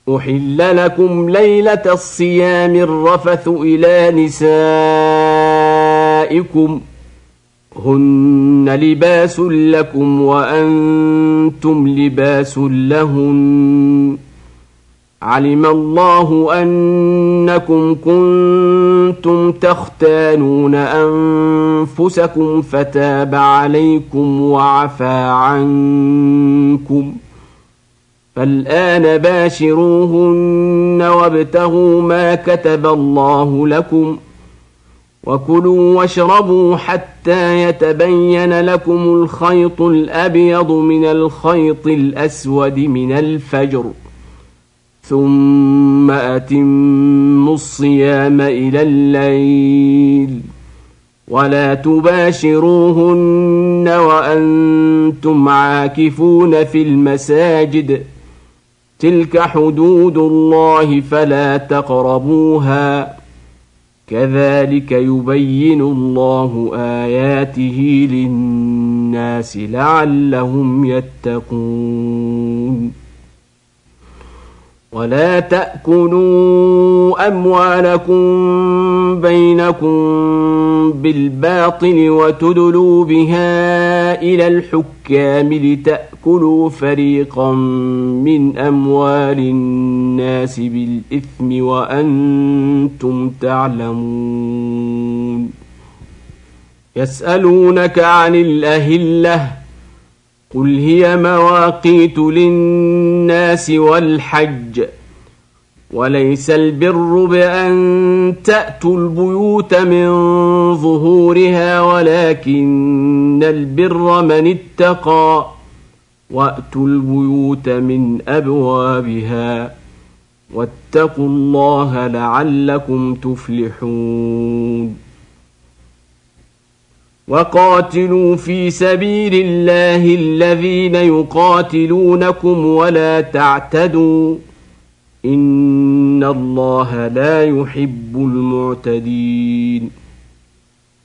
أحل لكم ليلة الصيام الرفث إلى نسائكم هن لباس لكم وأنتم لباس لهن علم الله أنكم كنتم تختانون أنفسكم فتاب عليكم وعفى عنكم فالآن باشروهن وابتغوا ما كتب الله لكم وكلوا واشربوا حتى يتبين لكم الخيط الأبيض من الخيط الأسود من الفجر ثم أتموا الصيام إلى الليل ولا تباشروهن وأنتم عاكفون في المساجد تلك حدود الله فلا تقربوها كذلك يبين الله آياته للناس لعلهم يتقون ولا تأكلوا أموالكم بينكم بالباطل وتدلوا بها إلى الحكام لتأكلوا فريقا من أموال الناس بالإثم وأنتم تعلمون يسألونك عن الأهلة قل هي مواقيت للناس والحج وليس البر بأن تأتوا البيوت من ظهورها ولكن البر من اتقى وأتوا البيوت من أبوابها واتقوا الله لعلكم تفلحون وقاتلوا في سبيل الله الذين يقاتلونكم ولا تعتدوا إن الله لا يحب المعتدين